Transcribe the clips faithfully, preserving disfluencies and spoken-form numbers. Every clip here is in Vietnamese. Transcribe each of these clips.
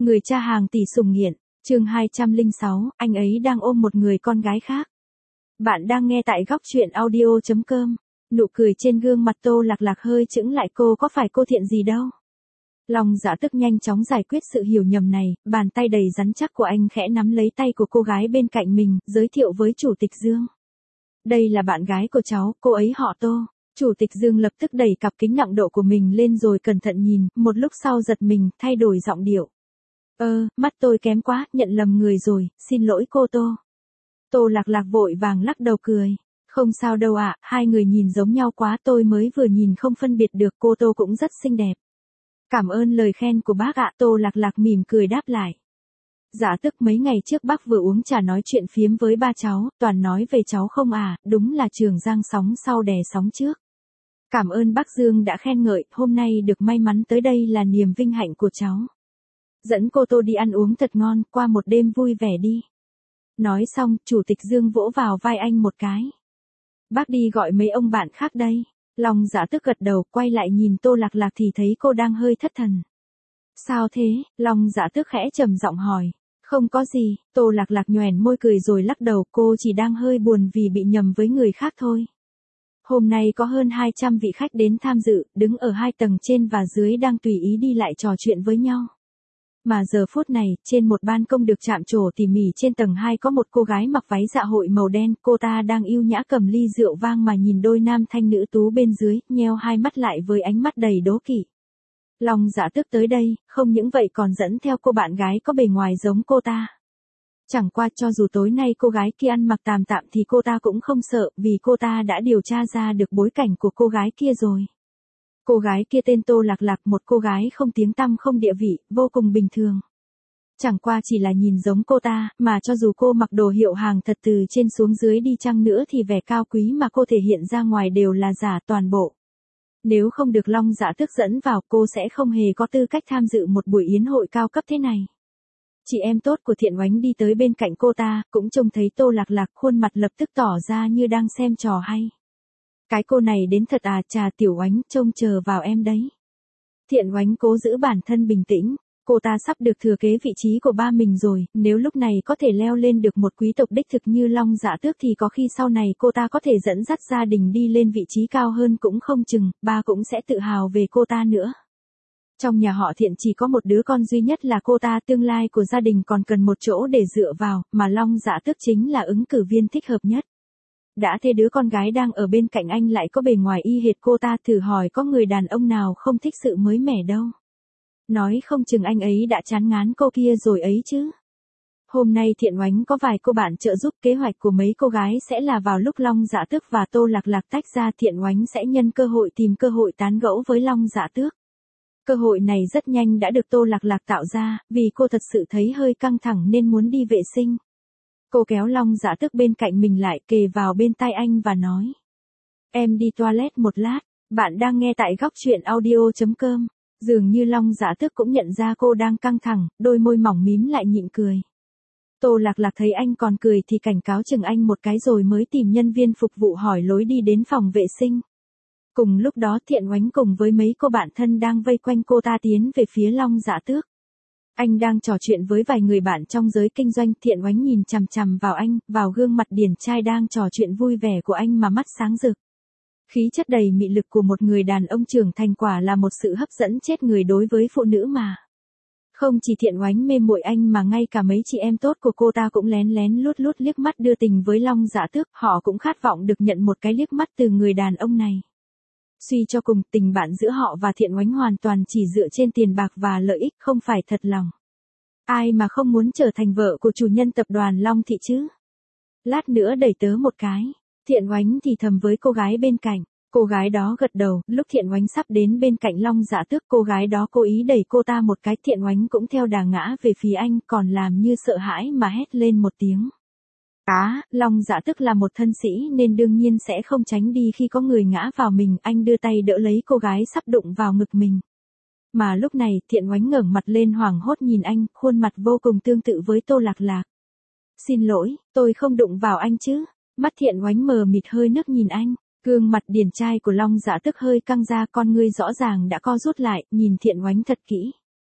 Người cha hàng tỷ sủng nghiện, chương hai trăm lẻ sáu, anh ấy đang ôm một người con gái khác. Bạn đang nghe tại góc truyện audio chấm com. Nụ cười trên gương mặt Tô Lạc Lạc hơi chững lại, cô có phải cô Thiện gì đâu. Long Dạ Tức nhanh chóng giải quyết sự hiểu nhầm này, bàn tay đầy rắn chắc của anh khẽ nắm lấy tay của cô gái bên cạnh mình, giới thiệu với Chủ tịch Dương. Đây là bạn gái của cháu, cô ấy họ Tô. Chủ tịch Dương lập tức đẩy cặp kính nặng độ của mình lên rồi cẩn thận nhìn, một lúc sau giật mình, thay đổi giọng điệu. Ơ, mắt tôi kém quá, nhận lầm người rồi, xin lỗi cô Tô. Tô Lạc Lạc vội vàng lắc đầu cười. Không sao đâu ạ, hai người nhìn giống nhau quá, tôi mới vừa nhìn không phân biệt được, cô Tô cũng rất xinh đẹp. Cảm ơn lời khen của bác ạ, Tô Lạc Lạc mỉm cười đáp lại. Dạ Tức mấy ngày trước bác vừa uống trà nói chuyện phiếm với ba cháu, toàn nói về cháu không à, đúng là Trường Giang sóng sau đè sóng trước. Cảm ơn bác Dương đã khen ngợi, hôm nay được may mắn tới đây là niềm vinh hạnh của cháu. Dẫn cô Tô đi ăn uống thật ngon, qua một đêm vui vẻ đi. Nói xong, Chủ tịch Dương vỗ vào vai anh một cái. Bác đi gọi mấy ông bạn khác đây. Long Dạ Tức gật đầu, quay lại nhìn Tô Lạc Lạc thì thấy cô đang hơi thất thần. Sao thế? Long Dạ Tức khẽ trầm giọng hỏi. Không có gì, Tô Lạc Lạc nhoẻn môi cười rồi lắc đầu, cô chỉ đang hơi buồn vì bị nhầm với người khác thôi. Hôm nay có hơn hai trăm vị khách đến tham dự, đứng ở hai tầng trên và dưới đang tùy ý đi lại trò chuyện với nhau. Mà giờ phút này, trên một ban công được chạm trổ tỉ mỉ trên tầng hai có một cô gái mặc váy dạ hội màu đen, cô ta đang yêu nhã cầm ly rượu vang mà nhìn đôi nam thanh nữ tú bên dưới, nheo hai mắt lại với ánh mắt đầy đố kỵ. Long Dạ Tức tới đây, không những vậy còn dẫn theo cô bạn gái có bề ngoài giống cô ta. Chẳng qua cho dù tối nay cô gái kia ăn mặc tàm tạm thì cô ta cũng không sợ, vì cô ta đã điều tra ra được bối cảnh của cô gái kia rồi. Cô gái kia tên Tô Lạc Lạc, một cô gái không tiếng tăm không địa vị, vô cùng bình thường. Chẳng qua chỉ là nhìn giống cô ta, mà cho dù cô mặc đồ hiệu hàng thật từ trên xuống dưới đi chăng nữa thì vẻ cao quý mà cô thể hiện ra ngoài đều là giả toàn bộ. Nếu không được Long Dạ Tức dẫn vào, cô sẽ không hề có tư cách tham dự một buổi yến hội cao cấp thế này. Chị em tốt của Thiện Oánh đi tới bên cạnh cô ta, cũng trông thấy Tô Lạc Lạc, khuôn mặt lập tức tỏ ra như đang xem trò hay. Cái cô này đến thật à, chà Tiểu Oánh, trông chờ vào em đấy. Thiện Oánh cố giữ bản thân bình tĩnh, cô ta sắp được thừa kế vị trí của ba mình rồi, nếu lúc này có thể leo lên được một quý tộc đích thực như Long Dạ Tước thì có khi sau này cô ta có thể dẫn dắt gia đình đi lên vị trí cao hơn cũng không chừng, ba cũng sẽ tự hào về cô ta nữa. Trong nhà họ Thiện chỉ có một đứa con duy nhất là cô ta, tương lai của gia đình còn cần một chỗ để dựa vào, mà Long Dạ Tước chính là ứng cử viên thích hợp nhất. Đã thế đứa con gái đang ở bên cạnh anh lại có bề ngoài y hệt cô ta, thử hỏi có người đàn ông nào không thích sự mới mẻ đâu. Nói không chừng anh ấy đã chán ngán cô kia rồi ấy chứ. Hôm nay Thiện Oánh có vài cô bạn trợ giúp, kế hoạch của mấy cô gái sẽ là vào lúc Long Dạ Tước và Tô Lạc Lạc tách ra, Thiện Oánh sẽ nhân cơ hội tìm cơ hội tán gẫu với Long Dạ Tước. Cơ hội này rất nhanh đã được Tô Lạc Lạc tạo ra, vì cô thật sự thấy hơi căng thẳng nên muốn đi vệ sinh. Cô kéo Long Dạ Tước bên cạnh mình lại, kề vào bên tai anh và nói. Em đi toilet một lát, bạn đang nghe tại góc truyện audio chấm com. Dường như Long Dạ Tước cũng nhận ra cô đang căng thẳng, đôi môi mỏng mím lại nhịn cười. Tô Lạc Lạc thấy anh còn cười thì cảnh cáo chừng anh một cái rồi mới tìm nhân viên phục vụ hỏi lối đi đến phòng vệ sinh. Cùng lúc đó Thiện Oánh cùng với mấy cô bạn thân đang vây quanh cô ta tiến về phía Long Dạ Tước. Anh đang trò chuyện với vài người bạn trong giới kinh doanh, Thiện Oánh nhìn chằm chằm vào anh, vào gương mặt điển trai đang trò chuyện vui vẻ của anh mà mắt sáng rực. Khí chất đầy mị lực của một người đàn ông trưởng thành quả là một sự hấp dẫn chết người đối với phụ nữ mà. Không chỉ Thiện Oánh mê muội anh mà ngay cả mấy chị em tốt của cô ta cũng lén lén lút lút liếc mắt đưa tình với Long Dạ Tước, họ cũng khát vọng được nhận một cái liếc mắt từ người đàn ông này. Suy cho cùng, tình bạn giữa họ và Thiện Oánh hoàn toàn chỉ dựa trên tiền bạc và lợi ích, không phải thật lòng. Ai mà không muốn trở thành vợ của chủ nhân tập đoàn Long Thị chứ? Lát nữa đẩy tớ một cái. Thiện Oánh thì thầm với cô gái bên cạnh. Cô gái đó gật đầu, lúc Thiện Oánh sắp đến bên cạnh Long Dạ Tước, cô gái đó cố ý đẩy cô ta một cái, Thiện Oánh cũng theo đà ngã về phía anh, còn làm như sợ hãi mà hét lên một tiếng. Á, Long Dạ Tức là một thân sĩ nên đương nhiên sẽ không tránh đi khi có người ngã vào mình, anh đưa tay đỡ lấy cô gái sắp đụng vào ngực mình. Mà lúc này, Thiện Oánh ngẩng mặt lên hoảng hốt nhìn anh, khuôn mặt vô cùng tương tự với Tô Lạc Lạc. Xin lỗi, tôi không đụng vào anh chứ. Mắt Thiện Oánh mờ mịt hơi nức nhìn anh, gương mặt điển trai của Long Dạ Tức hơi căng ra, con ngươi rõ ràng đã co rút lại, nhìn Thiện Oánh thật kỹ.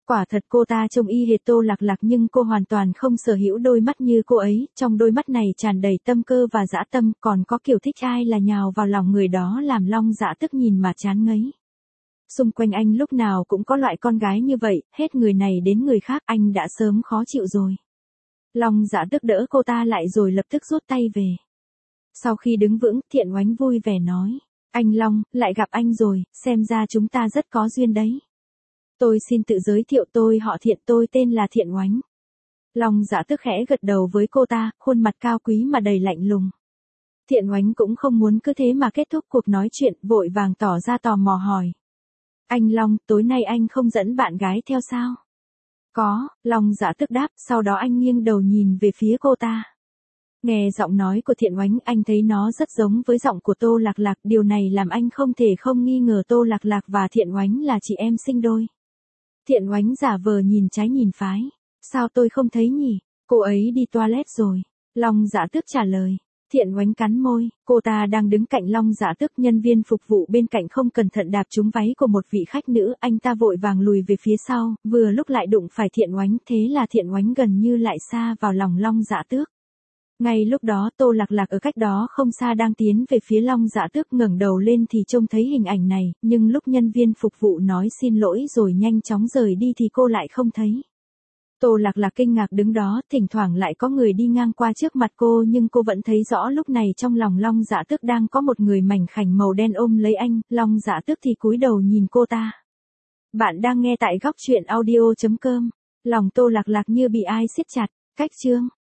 Quả thật cô ta trông y hệt Tô Lạc Lạc nhưng cô hoàn toàn không sở hữu đôi mắt như cô ấy, trong đôi mắt này tràn đầy tâm cơ và dã tâm, còn có kiểu thích ai là nhào vào lòng người đó làm Long Dạ Tức nhìn mà chán ngấy. Xung quanh anh lúc nào cũng có loại con gái như vậy, hết người này đến người khác, anh đã sớm khó chịu rồi. Long Dạ Tức đỡ cô ta lại rồi lập tức rút tay về. Sau khi đứng vững, Thiện Oánh vui vẻ nói, anh Long, lại gặp anh rồi, xem ra chúng ta rất có duyên đấy. Tôi xin tự giới thiệu, tôi họ Thiện, tôi tên là Thiện Oánh. Long Dạ Tức khẽ gật đầu với cô ta, khuôn mặt cao quý mà đầy lạnh lùng. Thiện Oánh cũng không muốn cứ thế mà kết thúc cuộc nói chuyện, vội vàng tỏ ra tò mò hỏi. Anh Long, tối nay anh không dẫn bạn gái theo sao? Có, Long Dạ Tức đáp, sau đó anh nghiêng đầu nhìn về phía cô ta. Nghe giọng nói của Thiện Oánh, anh thấy nó rất giống với giọng của Tô Lạc Lạc, điều này làm anh không thể không nghi ngờ Tô Lạc Lạc và Thiện Oánh là chị em sinh đôi. Thiện Oánh giả vờ nhìn trái nhìn phái. Sao tôi không thấy nhỉ? Cô ấy đi toilet rồi. Long Dạ Tức trả lời. Thiện Oánh cắn môi, cô ta đang đứng cạnh Long Dạ Tức, nhân viên phục vụ bên cạnh không cẩn thận đạp trúng váy của một vị khách nữ, anh ta vội vàng lùi về phía sau, vừa lúc lại đụng phải Thiện Oánh, thế là Thiện Oánh gần như lại sa vào lòng Long Dạ Tước. Ngay lúc đó Tô Lạc Lạc ở cách đó không xa đang tiến về phía Long Dạ Tước, ngẩng đầu lên thì trông thấy hình ảnh này, nhưng lúc nhân viên phục vụ nói xin lỗi rồi nhanh chóng rời đi thì cô lại không thấy. Tô Lạc Lạc kinh ngạc đứng đó, thỉnh thoảng lại có người đi ngang qua trước mặt cô nhưng cô vẫn thấy rõ lúc này trong lòng Long Dạ Tước đang có một người mảnh khảnh màu đen ôm lấy anh, Long Dạ Tước thì cúi đầu nhìn cô ta. Bạn đang nghe tại góc truyện audio chấm com, lòng Tô Lạc Lạc như bị ai siết chặt, cách chương.